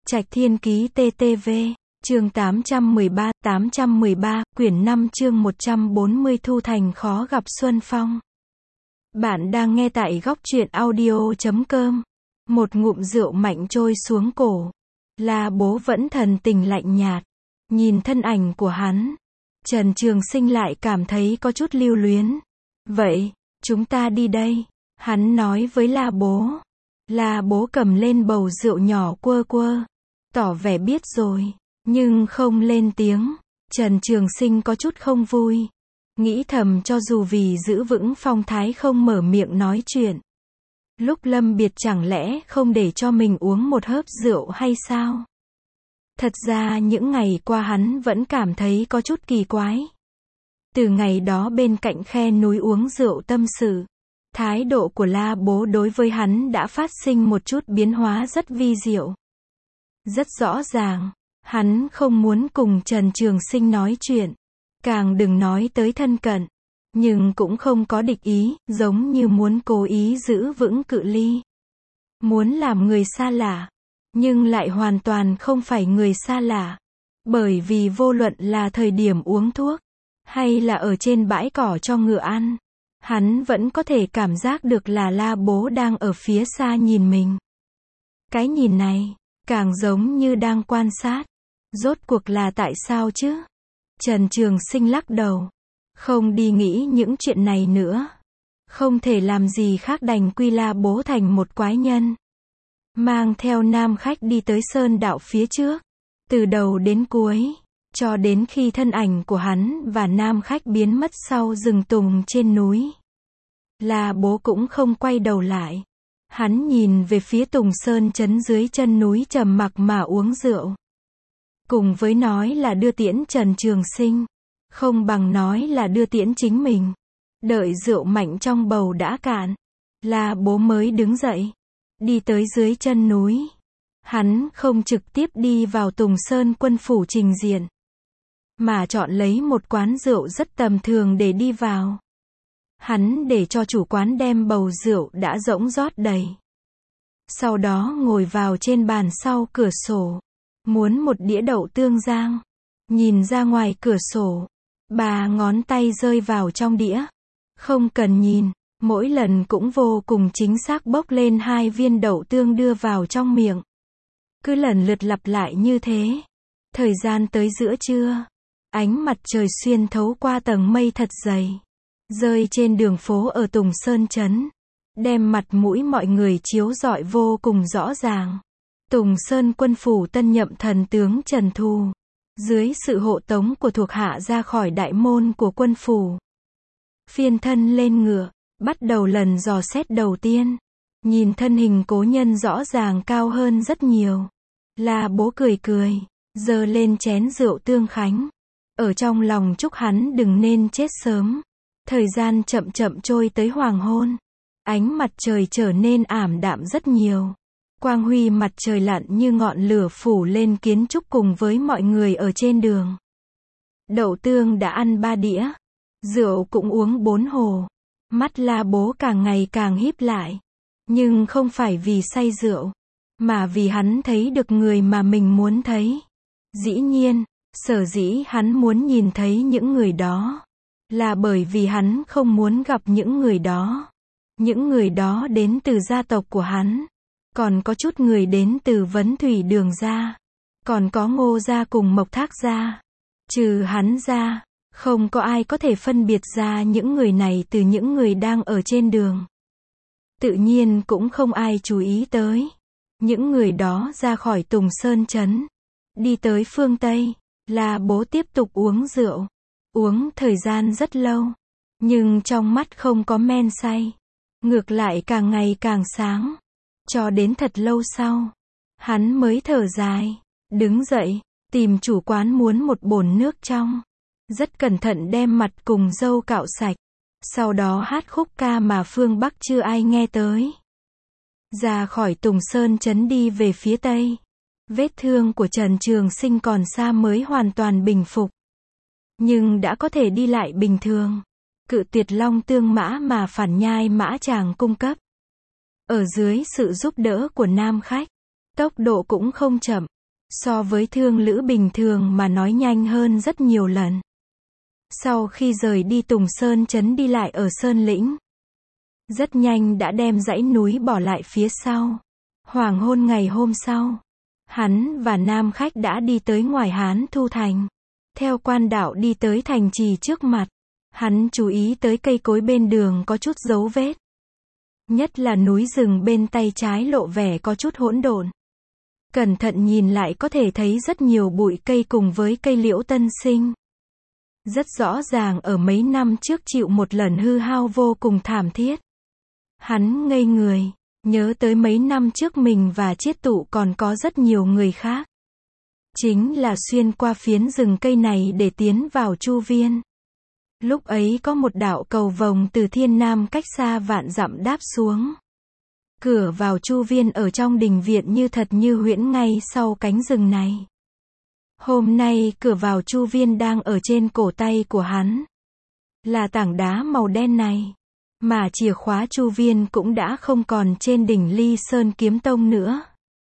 Trạch Thiên Ký TTV, chương 813, quyển 5 chương 140 Thu Thành khó gặp Xuân Phong. Bạn đang nghe tại góc truyện audio.com. Một ngụm rượu mạnh trôi xuống cổ. La Bố vẫn thần tình lạnh nhạt. Nhìn thân ảnh của hắn, Trần Trường Sinh lại cảm thấy có chút lưu luyến. Vậy, chúng ta đi đây. Hắn nói với La Bố. La Bố cầm lên bầu rượu nhỏ quơ quơ, tỏ vẻ biết rồi, nhưng không lên tiếng. Trần Trường Sinh có chút không vui, nghĩ thầm cho dù vì giữ vững phong thái không mở miệng nói chuyện. Lúc lâm biệt chẳng lẽ không để cho mình uống một hớp rượu hay sao? Thật ra những ngày qua hắn vẫn cảm thấy có chút kỳ quái. Từ ngày đó bên cạnh khe núi uống rượu tâm sự, thái độ của La Bố đối với hắn đã phát sinh một chút biến hóa rất vi diệu. Rất rõ ràng, hắn không muốn cùng Trần Trường Sinh nói chuyện, càng đừng nói tới thân cận, nhưng cũng không có địch ý, giống như muốn cố ý giữ vững cự ly. Muốn làm người xa lạ, nhưng lại hoàn toàn không phải người xa lạ. Bởi vì vô luận là thời điểm uống thuốc, hay là ở trên bãi cỏ cho ngựa ăn, hắn vẫn có thể cảm giác được là La Bố đang ở phía xa nhìn mình. Cái nhìn này, càng giống như đang quan sát. Rốt cuộc là tại sao chứ? Trần Trường Sinh lắc đầu. Không đi nghĩ những chuyện này nữa. Không thể làm gì khác đành quy La Bố thành một quái nhân. Mang theo nam khách đi tới sơn đạo phía trước. Từ đầu đến cuối, cho đến khi thân ảnh của hắn và nam khách biến mất sau rừng tùng trên núi. La Bố cũng không quay đầu lại. Hắn nhìn về phía Tùng Sơn trấn dưới chân núi trầm mặc mà uống rượu. Cùng với nói là đưa tiễn Trần Trường Sinh, không bằng nói là đưa tiễn chính mình. Đợi rượu mạnh trong bầu đã cạn, La Bố mới đứng dậy, đi tới dưới chân núi. Hắn không trực tiếp đi vào Tùng Sơn quân phủ trình diện, mà chọn lấy một quán rượu rất tầm thường để đi vào. Hắn để cho chủ quán đem bầu rượu đã rỗng rót đầy. Sau đó ngồi vào trên bàn sau cửa sổ, muốn một đĩa đậu tương rang. Nhìn ra ngoài cửa sổ, bà ngón tay rơi vào trong đĩa. Không cần nhìn, mỗi lần cũng vô cùng chính xác bốc lên 2 viên đậu tương đưa vào trong miệng. Cứ lần lượt lặp lại như thế. Thời gian tới giữa trưa, ánh mặt trời xuyên thấu qua tầng mây thật dày, rơi trên đường phố ở Tùng Sơn trấn, đem mặt mũi mọi người chiếu rọi vô cùng rõ ràng. Tùng Sơn quân phủ tân nhậm thần tướng Trần Thù, dưới sự hộ tống của thuộc hạ ra khỏi đại môn của quân phủ. Phiên thân lên ngựa, bắt đầu lần dò xét đầu tiên. Nhìn thân hình cố nhân rõ ràng cao hơn rất nhiều. La Bố cười cười, giơ lên chén rượu tương khánh. Ở trong lòng chúc hắn đừng nên chết sớm. Thời gian chậm chậm trôi tới hoàng hôn. Ánh mặt trời trở nên ảm đạm rất nhiều. Quang huy mặt trời lặn như ngọn lửa phủ lên kiến trúc cùng với mọi người ở trên đường. Đậu tương đã ăn 3 đĩa. Rượu cũng uống 4 hồ. Mắt La Bố càng ngày càng híp lại. Nhưng không phải vì say rượu, mà vì hắn thấy được người mà mình muốn thấy. Dĩ nhiên, sở dĩ hắn muốn nhìn thấy những người đó, là bởi vì hắn không muốn gặp những người đó. Những người đó đến từ gia tộc của hắn. Còn có chút người đến từ Vấn Thủy Đường gia. Còn có Ngô gia cùng Mộc Thác gia. Trừ hắn ra, không có ai có thể phân biệt ra những người này từ những người đang ở trên đường. Tự nhiên cũng không ai chú ý tới. Những người đó ra khỏi Tùng Sơn trấn, đi tới phương Tây. La Bố tiếp tục uống rượu. Uống thời gian rất lâu, nhưng trong mắt không có men say. Ngược lại càng ngày càng sáng. Cho đến thật lâu sau, hắn mới thở dài, đứng dậy, tìm chủ quán muốn một bồn nước trong. Rất cẩn thận đem mặt cùng râu cạo sạch. Sau đó hát khúc ca mà phương Bắc chưa ai nghe tới. Ra khỏi Tùng Sơn trấn đi về phía Tây. Vết thương của Trần Trường Sinh còn xa mới hoàn toàn bình phục, nhưng đã có thể đi lại bình thường. Cự tuyệt long tương mã mà Phản Nhai mã chàng cung cấp. Ở dưới sự giúp đỡ của nam khách, tốc độ cũng không chậm, So với thương lữ bình thường mà nói nhanh hơn rất nhiều lần. Sau khi rời đi Tùng Sơn Trấn đi lại ở Sơn Lĩnh, rất nhanh đã đem dãy núi bỏ lại phía sau. Hoàng hôn ngày hôm sau, hắn và nam khách đã đi tới ngoài Hán Thu Thành. Theo quan đạo đi tới thành trì trước mặt, hắn chú ý tới cây cối bên đường có chút dấu vết. Nhất là núi rừng bên tay trái lộ vẻ có chút hỗn độn. Cẩn thận nhìn lại có thể thấy rất nhiều bụi cây cùng với cây liễu tân sinh. Rất rõ ràng ở mấy năm trước chịu một lần hư hao vô cùng thảm thiết. Hắn ngây người, nhớ tới mấy năm trước mình và Chiết Tụ còn có rất nhiều người khác. Chính là xuyên qua phiến rừng cây này để tiến vào Chu Viên. Lúc ấy có một đạo cầu vồng từ thiên nam cách xa vạn dặm đáp xuống. Cửa vào Chu Viên ở trong đình viện như thật như huyễn ngay sau cánh rừng này. Hôm nay cửa vào Chu Viên đang ở trên cổ tay của hắn. Là tảng đá màu đen này. Mà chìa khóa Chu Viên cũng đã không còn trên đỉnh Ly Sơn Kiếm Tông nữa.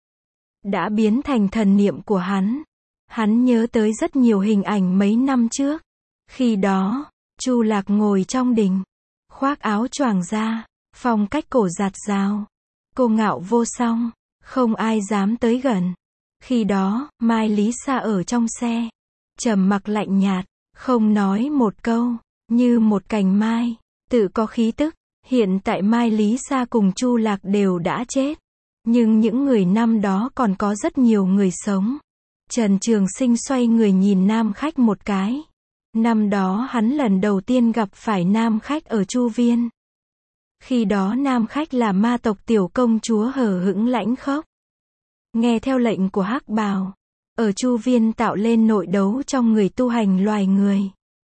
Đã biến thành thần niệm của hắn. Hắn nhớ tới rất nhiều hình ảnh mấy năm trước. Khi đó, Chu Lạc ngồi trong đình, khoác áo choàng ra, phong cách cổ giạt rào, cô ngạo vô song, không ai dám tới gần. Khi đó, Mai Lý Sa ở trong xe, trầm mặc lạnh nhạt, không nói một câu, như một cành mai, tự có khí tức. Hiện tại Mai Lý Sa cùng Chu Lạc đều đã chết, nhưng những người năm đó còn có rất nhiều người sống. Trần Trường Sinh xoay người nhìn nam khách một cái. Năm đó hắn lần đầu tiên gặp phải nam khách ở Chu Viên. Khi đó nam khách là ma tộc tiểu công chúa hờ hững lãnh khốc. Nghe theo lệnh của Hắc Bào, ở Chu Viên tạo lên nội đấu trong người tu hành loài người.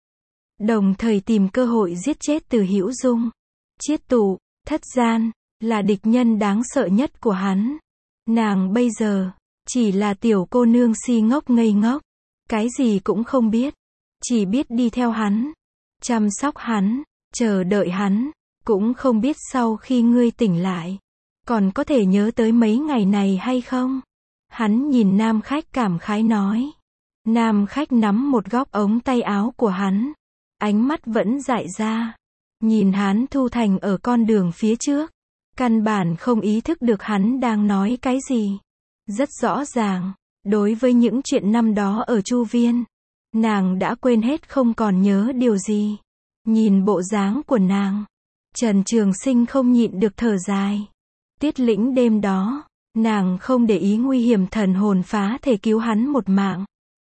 Đồng thời tìm cơ hội giết chết Từ Hữu Dung, Chiết Tụ, Thất Gian, là địch nhân đáng sợ nhất của hắn. Nàng bây giờ, chỉ là tiểu cô nương si ngốc ngây ngốc, cái gì cũng không biết. Chỉ biết đi theo hắn, chăm sóc hắn, chờ đợi hắn, cũng không biết sau khi ngươi tỉnh lại, còn có thể nhớ tới mấy ngày này hay không? Hắn nhìn nam khách cảm khái nói. Nam khách nắm một góc ống tay áo của hắn, ánh mắt vẫn dại ra, nhìn hắn Thu Thành ở con đường phía trước, căn bản không ý thức được hắn đang nói cái gì. Rất rõ ràng, đối với những chuyện năm đó ở Chu Viên, nàng đã quên hết không còn nhớ điều gì. Nhìn bộ dáng của nàng, Trần Trường Sinh không nhịn được thở dài. Tiết Lĩnh đêm đó, nàng không để ý nguy hiểm thần hồn phá thể cứu hắn một mạng.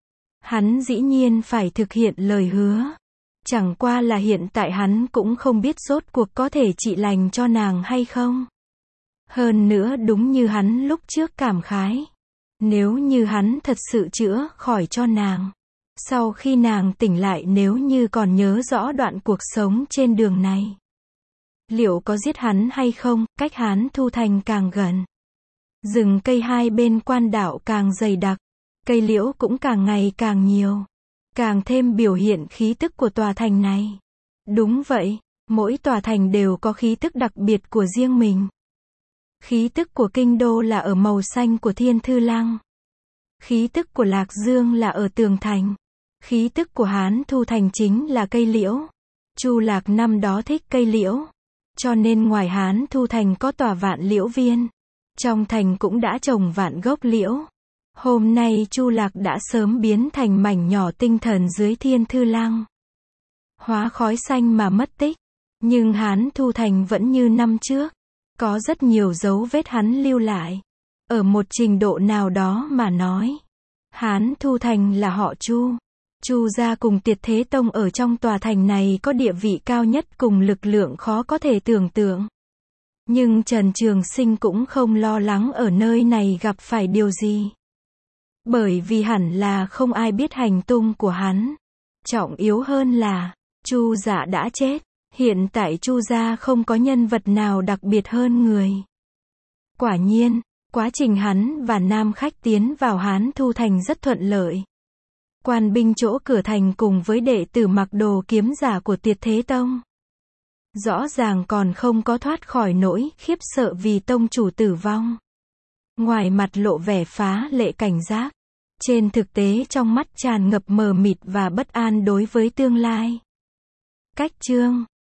Hắn dĩ nhiên phải thực hiện lời hứa. Chẳng qua là hiện tại hắn cũng không biết rốt cuộc có thể trị lành cho nàng hay không. Hơn nữa đúng như hắn lúc trước cảm khái. Nếu như hắn thật sự chữa khỏi cho nàng, sau khi nàng tỉnh lại nếu như còn nhớ rõ đoạn cuộc sống trên đường này, liệu có giết hắn hay không? Cách hắn Thu Thành càng gần, rừng cây hai bên quan đạo càng dày đặc, cây liễu cũng càng ngày càng nhiều, càng thêm biểu hiện khí tức của tòa thành này. Đúng vậy, mỗi tòa thành đều có khí tức đặc biệt của riêng mình. Khí tức của kinh đô là ở màu xanh của Thiên Thư Lăng. Khí tức của Lạc Dương là ở tường thành. Khí tức của Hán Thu Thành chính là cây liễu. Chu Lạc năm đó thích cây liễu, cho nên ngoài Hán Thu Thành có tòa Vạn Liễu Viên, trong thành cũng đã trồng vạn gốc liễu. Hôm nay Chu Lạc đã sớm biến thành mảnh nhỏ tinh thần dưới Thiên Thư Lăng, hóa khói xanh mà mất tích. Nhưng Hán Thu Thành vẫn như năm trước, có rất nhiều dấu vết hắn lưu lại. Ở một trình độ nào đó mà nói, Hán Thu Thành là họ Chu. Chu gia cùng Tiệt Thế Tông ở trong tòa thành này có địa vị cao nhất cùng lực lượng khó có thể tưởng tượng. Nhưng Trần Trường Sinh cũng không lo lắng ở nơi này gặp phải điều gì. Bởi vì hẳn là không ai biết hành tung của hắn. Trọng yếu hơn là, Chu Dạ đã chết. Hiện tại Chu gia không có nhân vật nào đặc biệt hơn người. Quả nhiên, quá trình hắn và nam khách tiến vào Hán Thu Thành rất thuận lợi. Quan binh chỗ cửa thành cùng với đệ tử mặc đồ kiếm giả của Tiệt Thế Tông, rõ ràng còn không có thoát khỏi nỗi khiếp sợ vì tông chủ tử vong. Ngoài mặt lộ vẻ phá lệ cảnh giác, Trên thực tế trong mắt tràn ngập mờ mịt và bất an đối với tương lai. Cách chương